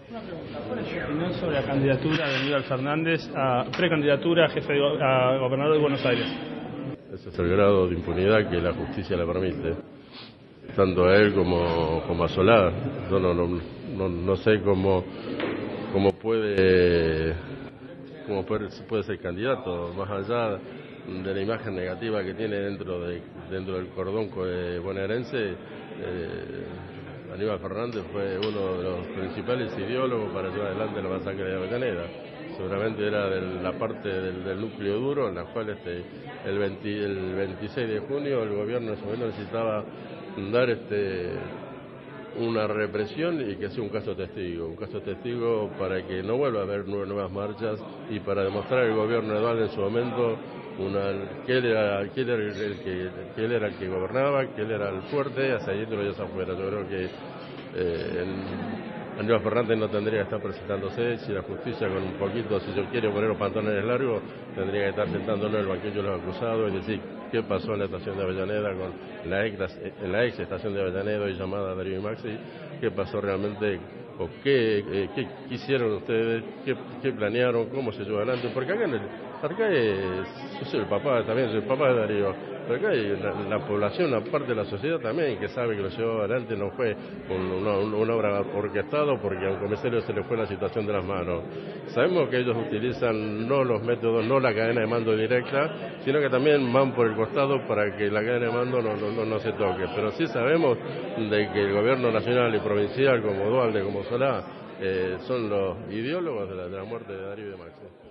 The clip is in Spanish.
Una pregunta, ¿cuál es su opinión sobre la candidatura de Aníbal Fernández a precandidatura a a gobernador de Buenos Aires? Ese es el grado de impunidad que la justicia le permite, tanto a él como a Solá. Yo no sé cómo puede ser candidato, más allá de la imagen negativa que tiene dentro del cordón bonaerense. Aníbal Fernández fue uno de los principales ideólogos para llevar adelante la masacre de Avellaneda. Seguramente era de la parte del núcleo duro en la cual el 26 de junio el gobierno en ese momento necesitaba dar una represión y que sea un caso testigo para que no vuelva a haber nuevas marchas y para demostrar al gobierno de Dualde en su momento que él era el que gobernaba, que él era el fuerte, hacia adentro y hacia afuera. Yo creo que Aníbal Fernández no tendría que estar presentándose. Si la justicia con un poquito, si yo quiero poner los pantalones largos, tendría que estar sentándonos en el banquillo de los acusados y decir qué pasó en la estación de Avellaneda con la ex estación de Avellaneda y llamada Darío y Maxi, qué pasó realmente, o qué hicieron ustedes, qué planearon, cómo se llevó adelante, porque acá yo soy el papá, también soy el papá de Darío, pero acá hay la población, una parte de la sociedad también que sabe que lo llevó adelante, no fue una obra orquestada porque a un comisario se le fue la situación de las manos. Sabemos que ellos utilizan no los métodos, no la cadena de mando directa, sino que también van por el costado para que la cadena de mando no se toque, pero sí sabemos de que el gobierno nacional y provincial como Dualde, como Solá, son los ideólogos de la muerte de Darío y de Maxi.